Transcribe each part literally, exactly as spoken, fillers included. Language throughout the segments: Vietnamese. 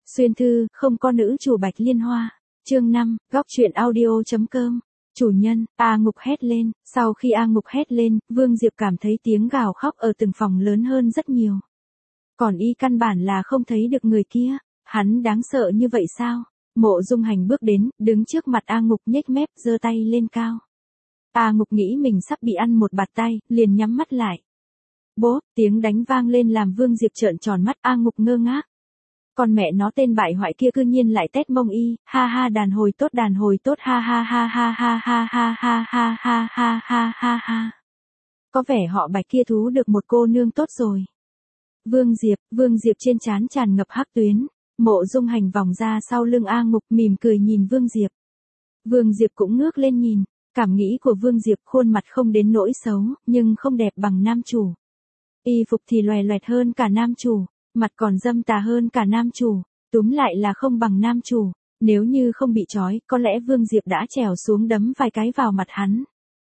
Xuyên thư, không có nữ chủ Bạch Liên Hoa. Chương năm, góc truyện audio.com. Chủ nhân, A Ngục hét lên, sau khi A Ngục hét lên, Vương Diệp cảm thấy tiếng gào khóc ở từng phòng lớn hơn rất nhiều. Còn y căn bản là không thấy được người kia, hắn đáng sợ như vậy sao? Mộ Dung Hành bước đến, đứng trước mặt A Ngục nhếch mép, giơ tay lên cao. A Ngục nghĩ mình sắp bị ăn một bạt tay, liền nhắm mắt lại. Bốp, tiếng đánh vang lên làm Vương Diệp trợn tròn mắt. A Ngục ngơ ngác. Con mẹ nó tên bại hoại kia cư nhiên lại tét mông y, ha ha đàn hồi tốt đàn hồi tốt ha ha ha ha ha ha ha ha ha ha ha ha ha ha. Có vẻ họ Bạch kia thú được một cô nương tốt rồi. Vương Diệp, Vương Diệp trên trán tràn ngập hắc tuyến, Mộ Dung Hành vòng ra sau lưng A Ngục mỉm cười nhìn Vương Diệp. Vương Diệp cũng ngước lên nhìn, cảm nghĩ của Vương Diệp khuôn mặt không đến nỗi xấu, nhưng không đẹp bằng nam chủ. Y phục thì loè loẹt hơn cả nam chủ. Mặt còn dâm tà hơn cả nam chủ, túm lại là không bằng nam chủ, nếu như không bị trói, có lẽ Vương Diệp đã trèo xuống đấm vài cái vào mặt hắn.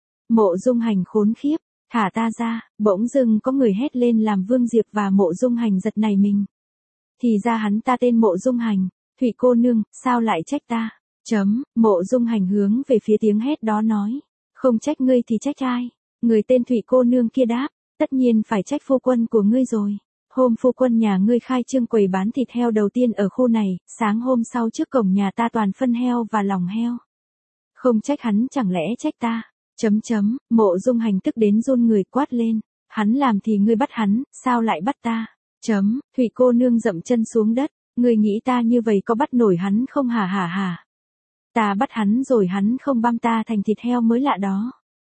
Mộ Dung Hành khốn khiếp, thả ta ra, bỗng dưng có người hét lên làm Vương Diệp và Mộ Dung Hành giật nảy mình. Thì ra hắn ta tên Mộ Dung Hành, Thủy cô nương, sao lại trách ta? Chấm, Mộ Dung Hành hướng về phía tiếng hét đó nói, không trách ngươi thì trách ai? Người tên Thủy cô nương kia đáp, tất nhiên phải trách phu quân của ngươi rồi. Hôm phu quân nhà ngươi khai trương quầy bán thịt heo đầu tiên ở khu này, sáng hôm sau trước cổng nhà ta toàn phân heo và lòng heo. Không trách hắn chẳng lẽ trách ta? Chấm chấm, Mộ Dung Hành tức đến run người quát lên, hắn làm thì ngươi bắt hắn, sao lại bắt ta? Chấm, Thủy cô nương dậm chân xuống đất, ngươi nghĩ ta như vậy có bắt nổi hắn không hả hả hả? Ta bắt hắn rồi hắn không băm ta thành thịt heo mới lạ đó.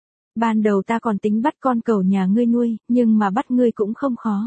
Ban đầu ta còn tính bắt con cẩu nhà ngươi nuôi, nhưng mà bắt ngươi cũng không khó.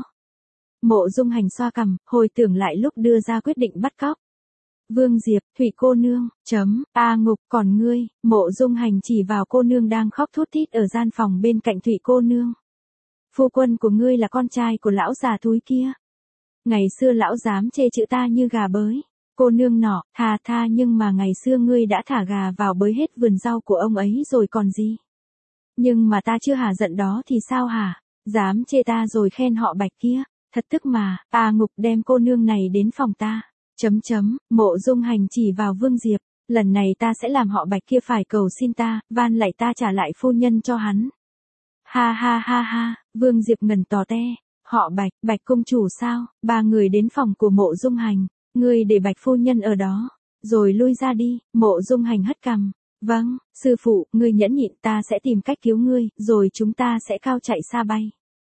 Mộ Dung Hành xoa cằm, hồi tưởng lại lúc đưa ra quyết định bắt cóc. Vương Diệp, Thủy cô nương, chấm, A Ngục, còn ngươi? Mộ Dung Hành chỉ vào cô nương đang khóc thút thít ở gian phòng bên cạnh Thủy cô nương. Phu quân của ngươi là con trai của lão già thúi kia. Ngày xưa lão dám chê chữ ta như gà bới. Cô nương nọ, thà tha nhưng mà ngày xưa ngươi đã thả gà vào bới hết vườn rau của ông ấy rồi còn gì. Nhưng mà ta chưa hả giận đó thì sao hả? Dám chê ta rồi khen họ Bạch kia. Thật tức mà, A Ngục đem cô nương này đến phòng ta. Chấm chấm, Mộ Dung Hành chỉ vào Vương Diệp, lần này ta sẽ làm họ Bạch kia phải cầu xin ta, van lạy ta trả lại phu nhân cho hắn. Ha ha ha ha, Vương Diệp ngẩn tò te, họ Bạch, Bạch công chủ sao? Ba người đến phòng của Mộ Dung Hành, ngươi để Bạch phu nhân ở đó, rồi lui ra đi. Mộ Dung Hành hất cằm, vâng, sư phụ, ngươi nhẫn nhịn, ta sẽ tìm cách cứu ngươi, rồi chúng ta sẽ cao chạy xa bay.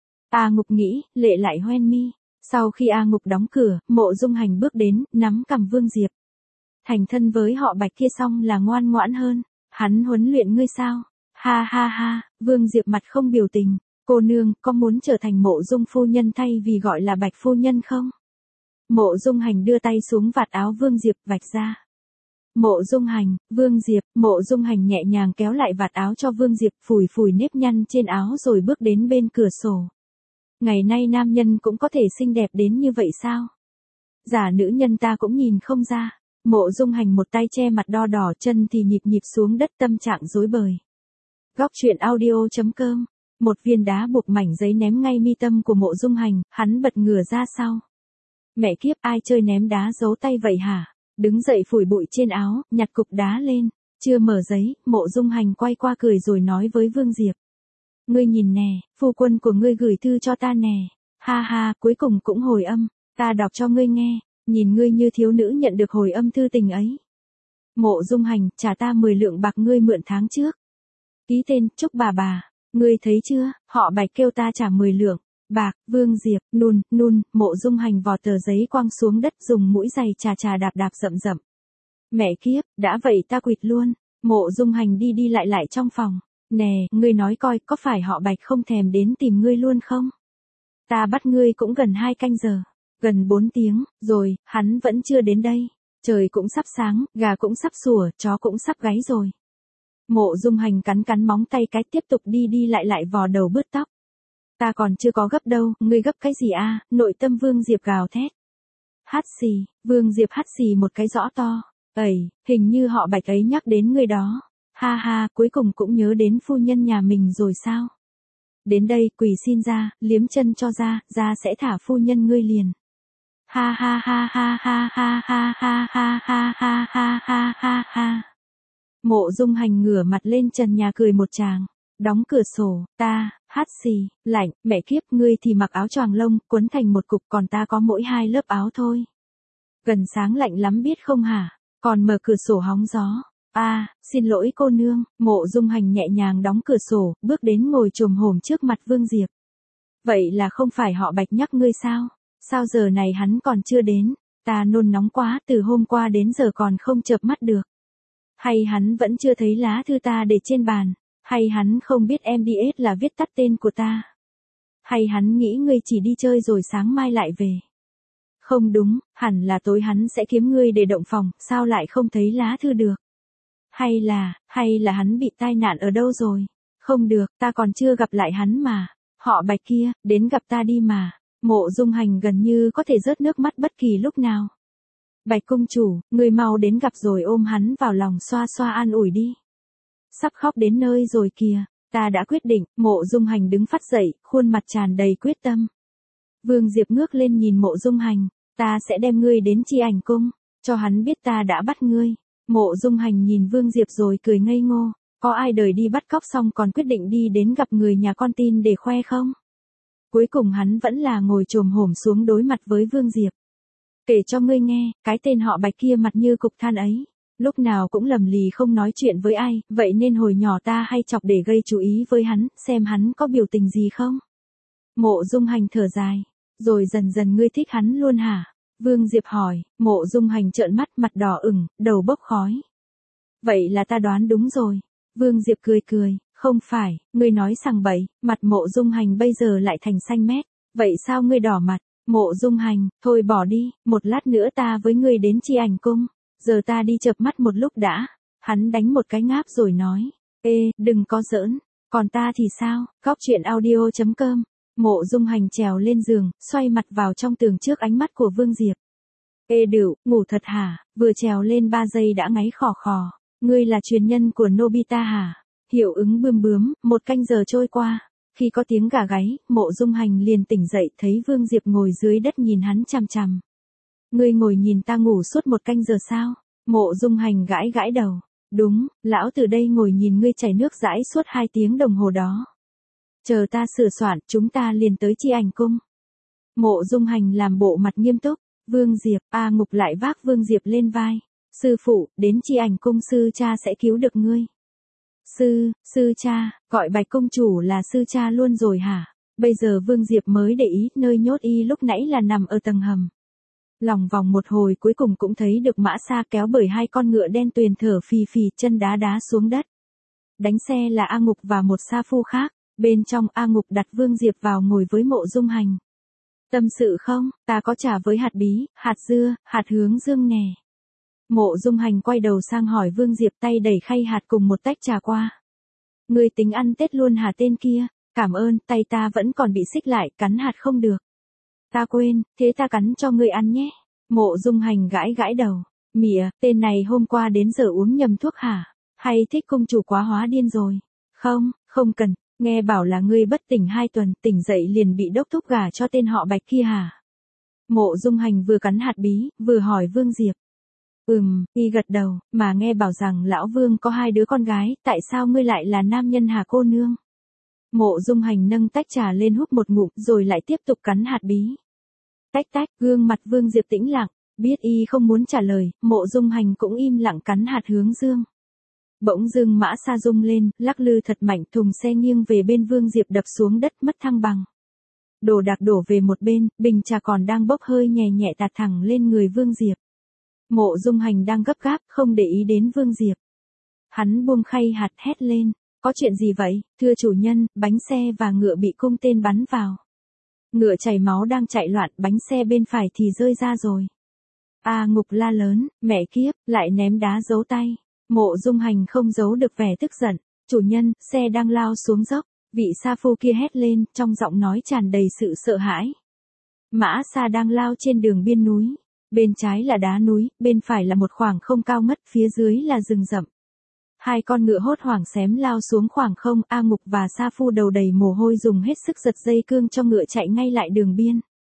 A Ngục nghĩ, lệ lại hoen mi. Sau khi A Ngục đóng cửa, Mộ Dung Hành bước đến, nắm cằm Vương Diệp. Thành thân với họ Bạch kia xong là ngoan ngoãn hơn. Hắn huấn luyện ngươi sao? Ha ha ha, Vương Diệp mặt không biểu tình. Cô nương, có muốn trở thành Mộ Dung phu nhân thay vì gọi là Bạch phu nhân không? Mộ Dung Hành đưa tay xuống vạt áo Vương Diệp, vạch ra. Mộ Dung Hành, Vương Diệp, Mộ Dung Hành nhẹ nhàng kéo lại vạt áo cho Vương Diệp, phủi phủi nếp nhăn trên áo rồi bước đến bên cửa sổ. Ngày nay nam nhân cũng có thể xinh đẹp đến như vậy sao? Giả nữ nhân ta cũng nhìn không ra. Mộ Dung Hành một tay che mặt đo đỏ, chân thì nhịp nhịp xuống đất, tâm trạng rối bời. Góc truyện audio.com. Một viên đá buộc mảnh giấy ném ngay mi tâm của Mộ Dung Hành, hắn bật ngửa ra sau. Mẹ kiếp, ai chơi ném đá giấu tay vậy hả? Đứng dậy phủi bụi trên áo, nhặt cục đá lên. Chưa mở giấy, Mộ Dung Hành quay qua cười rồi nói với Vương Diệp. Ngươi nhìn nè, phu quân của ngươi gửi thư cho ta nè. Ha ha, cuối cùng cũng hồi âm, ta đọc cho ngươi nghe, nhìn ngươi như thiếu nữ nhận được hồi âm thư tình ấy. Mộ Dung Hành, trả ta mười lượng bạc ngươi mượn tháng trước. Ký tên, chúc bà bà, ngươi thấy chưa, họ Bạch kêu ta trả mười lượng bạc. Vương Diệp, nùn, nùn, Mộ Dung Hành vò tờ giấy quăng xuống đất, dùng mũi giày chà chà đạp đạp rậm rậm. Mẹ kiếp, đã vậy ta quỵt luôn. Mộ Dung Hành đi đi lại lại trong phòng. Nè, ngươi nói coi, có phải họ Bạch không thèm đến tìm ngươi luôn không? Ta bắt ngươi cũng gần hai canh giờ, gần bốn tiếng, rồi, hắn vẫn chưa đến đây. Trời cũng sắp sáng, gà cũng sắp sủa, chó cũng sắp gáy rồi. Mộ Dung Hành cắn cắn móng tay cái, tiếp tục đi đi lại lại vò đầu bứt tóc. Ta còn chưa có gấp đâu, ngươi gấp cái gì à? Nội tâm Vương Diệp gào thét. Hắt xì, Vương Diệp hắt xì một cái rõ to. Ẩy, hình như họ Bạch ấy nhắc đến ngươi đó. Ha ha, cuối cùng cũng nhớ đến phu nhân nhà mình rồi sao? Đến đây, quỳ xin ra, liếm chân cho ra, ra sẽ thả phu nhân ngươi liền. Ha ha ha ha ha ha ha ha ha ha ha ha ha ha ha. Mộ Dung Hành ngửa mặt lên trần nhà cười một tràng. Đóng cửa sổ, ta, hát xì, lạnh, mẹ kiếp, ngươi thì mặc áo choàng lông, quấn thành một cục, còn ta có mỗi hai lớp áo thôi. Gần sáng lạnh lắm biết không hả, còn mở cửa sổ hóng gió. A, à, xin lỗi cô nương. Mộ Dung Hành nhẹ nhàng đóng cửa sổ, bước đến ngồi chồm hổm trước mặt Vương Diệp. Vậy là không phải họ Bạch nhắc ngươi sao? Sao giờ này hắn còn chưa đến? Ta nôn nóng quá, từ hôm qua đến giờ còn không chợp mắt được. Hay hắn vẫn chưa thấy lá thư ta để trên bàn? Hay hắn không biết em đê ét là viết tắt tên của ta? Hay hắn nghĩ ngươi chỉ đi chơi rồi sáng mai lại về? Không đúng, hẳn là tối hắn sẽ kiếm ngươi để động phòng, sao lại không thấy lá thư được? Hay là, hay là hắn bị tai nạn ở đâu rồi? Không được, ta còn chưa gặp lại hắn mà. Họ Bạch kia, đến gặp ta đi mà. Mộ Dung Hành gần như có thể rớt nước mắt bất kỳ lúc nào. Bạch công chủ, người mau đến gặp rồi ôm hắn vào lòng xoa xoa an ủi đi. Sắp khóc đến nơi rồi kìa, ta đã quyết định. Mộ Dung Hành đứng phắt dậy, khuôn mặt tràn đầy quyết tâm. Vương Diệp ngước lên nhìn Mộ Dung Hành, ta sẽ đem ngươi đến Chi Ảnh Cung, cho hắn biết ta đã bắt ngươi. Mộ Dung Hành nhìn Vương Diệp rồi cười ngây ngô, có ai đời đi bắt cóc xong còn quyết định đi đến gặp người nhà con tin để khoe không? Cuối cùng hắn vẫn là ngồi chồm hổm xuống đối mặt với Vương Diệp. Kể cho ngươi nghe, cái tên họ Bạch kia mặt như cục than ấy, lúc nào cũng lầm lì không nói chuyện với ai, vậy nên hồi nhỏ ta hay chọc để gây chú ý với hắn, xem hắn có biểu tình gì không. Mộ Dung Hành thở dài, rồi dần dần ngươi thích hắn luôn hả? Vương Diệp hỏi. Mộ Dung Hành trợn mắt, mặt đỏ ửng, đầu bốc khói. Vậy là ta đoán đúng rồi. Vương Diệp cười cười, không phải, ngươi nói sằng bậy. Mặt Mộ Dung Hành bây giờ lại thành xanh mét. Vậy sao ngươi đỏ mặt? Mộ Dung Hành, thôi bỏ đi, một lát nữa ta với ngươi đến Chi Ảnh Cung, giờ ta đi chợp mắt một lúc đã. Hắn đánh một cái ngáp rồi nói, ê, đừng có giỡn, còn ta thì sao? Góc truyện audio chấm com. Mộ Dung Hành trèo lên giường, xoay mặt vào trong tường trước ánh mắt của Vương Diệp. Ê đửu, ngủ thật hả? Vừa trèo lên ba giây đã ngáy khò khò. Ngươi là truyền nhân của Nobita hả? Hiệu ứng bươm bướm. Một canh giờ trôi qua. Khi có tiếng gà gáy, Mộ Dung Hành liền tỉnh dậy, thấy Vương Diệp ngồi dưới đất nhìn hắn chằm chằm. Ngươi ngồi nhìn ta ngủ suốt một canh giờ sao? Mộ Dung Hành gãi gãi đầu. Đúng, lão từ đây ngồi nhìn ngươi chảy nước dãi suốt hai tiếng đồng hồ đó. Chờ ta sửa soạn, chúng ta liền tới Chi Ảnh Cung. Mộ Dung Hành làm bộ mặt nghiêm túc. Vương Diệp, A Ngục lại vác Vương Diệp lên vai. Sư phụ, đến Chi Ảnh Cung sư cha sẽ cứu được ngươi. Sư, sư cha, gọi Bạch công chủ là sư cha luôn rồi hả? Bây giờ Vương Diệp mới để ý, nơi nhốt y lúc nãy là nằm ở tầng hầm. Lòng vòng một hồi cuối cùng cũng thấy được Mã Sa kéo bởi hai con ngựa đen tuyền thở phì phì, chân đá đá xuống đất. Đánh xe là A Ngục và một sa phu khác. Bên trong A Ngục đặt Vương Diệp vào ngồi với Mộ Dung Hành. Tâm sự không, ta có trà với hạt bí, hạt dưa, hạt hướng dương nè. Mộ Dung Hành quay đầu sang hỏi Vương Diệp, tay đẩy khay hạt cùng một tách trà qua. Ngươi tính ăn Tết luôn hả tên kia? Cảm ơn, tay ta vẫn còn bị xích lại, cắn hạt không được. Ta quên, thế ta cắn cho ngươi ăn nhé. Mộ Dung Hành gãi gãi đầu. Mỉa, tên này hôm qua đến giờ uống nhầm thuốc hả? Hay thích công chủ quá hóa điên rồi? Không, không cần. Nghe bảo là ngươi bất tỉnh hai tuần, tỉnh dậy liền bị đốc thúc gả cho tên họ Bạch kia hả? Mộ Dung Hành vừa cắn hạt bí, vừa hỏi Vương Diệp. Ừm, y gật đầu, mà nghe bảo rằng lão Vương có hai đứa con gái, tại sao ngươi lại là nam nhân hả cô nương? Mộ Dung Hành nâng tách trà lên hút một ngụm, rồi lại tiếp tục cắn hạt bí. Tách tách, gương mặt Vương Diệp tĩnh lặng, biết y không muốn trả lời, Mộ Dung Hành cũng im lặng cắn hạt hướng dương. Bỗng dưng Mã Sa rung lên, lắc lư thật mạnh, thùng xe nghiêng về bên Vương Diệp đập xuống đất mất thăng bằng. Đồ đạc đổ về một bên, bình trà còn đang bốc hơi nhẹ nhẹ tạt thẳng lên người Vương Diệp. Mộ Dung Hành đang gấp gáp, không để ý đến Vương Diệp. Hắn buông khay hạt hét lên, có chuyện gì vậy, thưa chủ nhân, bánh xe và ngựa bị cung tên bắn vào. Ngựa chảy máu đang chạy loạn, bánh xe bên phải thì rơi ra rồi. A Ngục la lớn, mẹ kiếp, lại ném đá giấu tay. Mộ Dung Hành không giấu được vẻ tức giận. Chủ nhân, xe đang lao xuống dốc. Vị sa phu kia hét lên, trong giọng nói tràn đầy sự sợ hãi. Mã Sa đang lao trên đường biên núi. Bên trái là đá núi, bên phải là một khoảng không cao ngất, phía dưới là rừng rậm. Hai con ngựa hốt hoảng xém lao xuống khoảng không, A Ngục và sa phu đầu đầy mồ hôi dùng hết sức giật dây cương cho ngựa chạy ngay lại đường biên.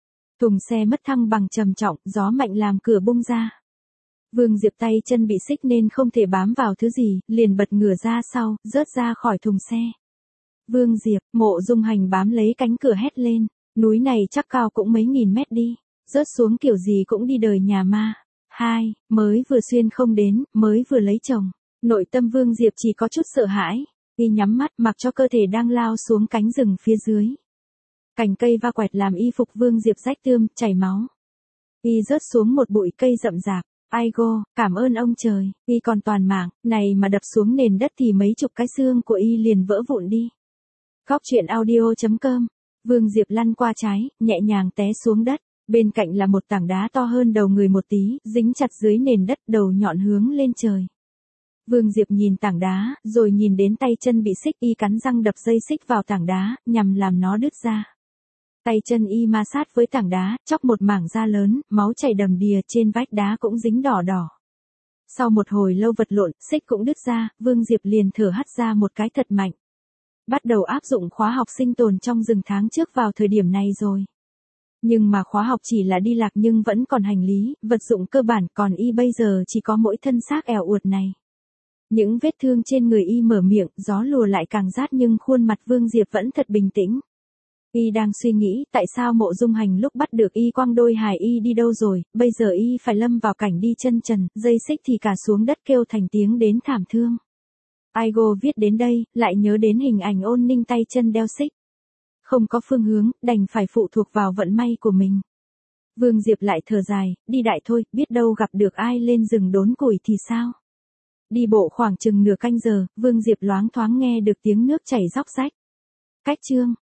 Thùng xe mất thăng bằng trầm trọng, gió mạnh làm cửa bung ra. Vương Diệp tay chân bị xích nên không thể bám vào thứ gì, liền bật ngửa ra sau, rớt ra khỏi thùng xe. Vương Diệp, Mộ Dung Hành bám lấy cánh cửa hét lên, núi này chắc cao cũng mấy nghìn mét đi, rớt xuống kiểu gì cũng đi đời nhà ma. Hai, mới vừa xuyên không đến, mới vừa lấy chồng. Nội tâm Vương Diệp chỉ có chút sợ hãi, y nhắm mắt mặc cho cơ thể đang lao xuống cánh rừng phía dưới. Cành cây va quẹt làm y phục Vương Diệp rách tươm, chảy máu. Y rớt xuống một bụi cây rậm rạp. Aigo, cảm ơn ông trời, y còn toàn mạng, này mà đập xuống nền đất thì mấy chục cái xương của y liền vỡ vụn đi. Góc truyện audio chấm com. Vương Diệp lăn qua trái, nhẹ nhàng té xuống đất. Bên cạnh là một tảng đá to hơn đầu người một tí, dính chặt dưới nền đất, đầu nhọn hướng lên trời. Vương Diệp nhìn tảng đá, rồi nhìn đến tay chân bị xích, y cắn răng đập dây xích vào tảng đá, nhằm làm nó đứt ra. Tay chân y ma sát với tảng đá, chóc một mảng da lớn, máu chảy đầm đìa, trên vách đá cũng dính đỏ đỏ. Sau một hồi lâu vật lộn, xích cũng đứt ra, Vương Diệp liền thở hắt ra một cái thật mạnh. Bắt đầu áp dụng khóa học sinh tồn trong rừng tháng trước vào thời điểm này rồi. Nhưng mà khóa học chỉ là đi lạc nhưng vẫn còn hành lý, vật dụng cơ bản, còn y bây giờ chỉ có mỗi thân xác ẻo uột này. Những vết thương trên người y mở miệng, gió lùa lại càng rát nhưng khuôn mặt Vương Diệp vẫn thật bình tĩnh. Y đang suy nghĩ tại sao Mộ Dung Hành lúc bắt được y quăng đôi hài y đi đâu rồi, bây giờ y phải lâm vào cảnh đi chân trần, dây xích thì cả xuống đất kêu thành tiếng đến thảm thương. Aigo viết đến đây, lại nhớ đến hình ảnh Ôn Ninh tay chân đeo xích. Không có phương hướng, đành phải phụ thuộc vào vận may của mình. Vương Diệp lại thở dài, đi đại thôi, biết đâu gặp được ai lên rừng đốn củi thì sao. Đi bộ khoảng chừng nửa canh giờ, Vương Diệp loáng thoáng nghe được tiếng nước chảy róc rách. Cách chương